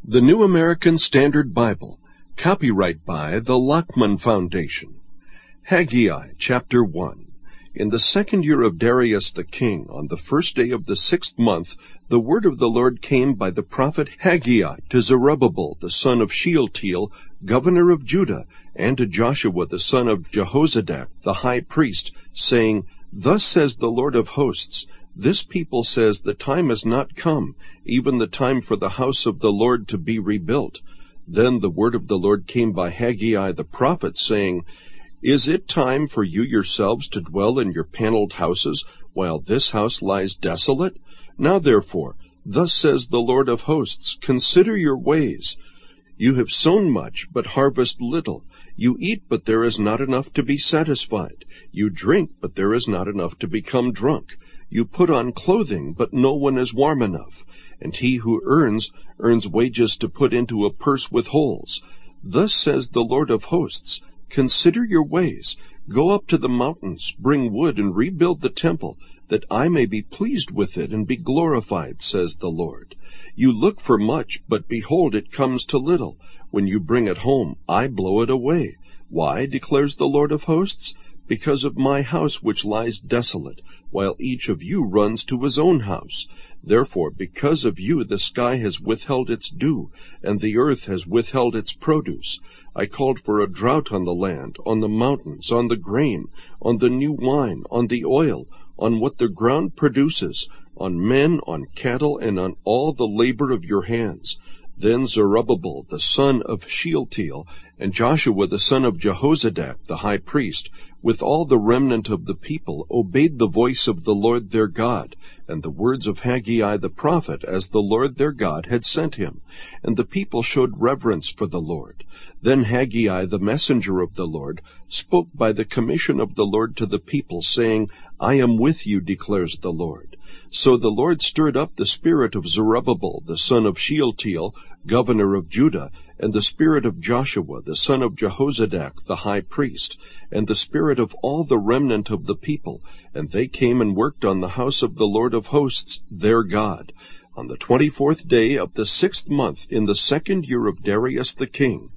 The New American Standard Bible, copyright by the Lockman Foundation. Haggai, chapter 1. In the 2nd year of Darius the king, on the 1st day of the 6th month, the word of the Lord came by the prophet Haggai to Zerubbabel the son of Shealtiel, governor of Judah, and to Joshua the son of Jehozadak the high priest, saying, Thus says the Lord of hosts, This people says, The time has not come, even the time for the house of the Lord to be rebuilt. Then the word of the Lord came by Haggai the prophet, saying, Is it time for you yourselves to dwell in your paneled houses, while this house lies desolate? Now therefore, thus says the Lord of hosts, Consider your ways. You have sown much, but harvest little. You eat, but there is not enough to be satisfied. You drink, but there is not enough to become drunk. You put on clothing, but no one is warm enough. And he who earns wages to put into a purse with holes. Thus says the Lord of hosts, Consider your ways. Go up to the mountains, bring wood, and rebuild the temple, that I may be pleased with it and be glorified, says the Lord. You look for much, but behold, it comes to little. When you bring it home, I blow it away. Why, declares the Lord of hosts? Because of my house which lies desolate, while each of you runs to his own house. Therefore, because of you the sky has withheld its dew, and the earth has withheld its produce. I called for a drought on the land, on the mountains, on the grain, on the new wine, on the oil, on what the ground produces, on men, on cattle, and on all the labor of your hands. Then Zerubbabel the son of Shealtiel, and Joshua the son of Jehozadak the high priest, with all the remnant of the people, obeyed the voice of the Lord their God, and the words of Haggai the prophet, as the Lord their God had sent him. And the people showed reverence for the Lord. Then Haggai the messenger of the Lord spoke by the commission of the Lord to the people, saying, I am with you, declares the Lord. So the Lord stirred up the spirit of Zerubbabel the son of Shealtiel, governor of Judah, and the spirit of Joshua the son of Jehozadak the high priest, and the spirit of all the remnant of the people, and they came and worked on the house of the Lord of hosts their God. On the 24th day of the 6th month, in the 2nd year of Darius the king,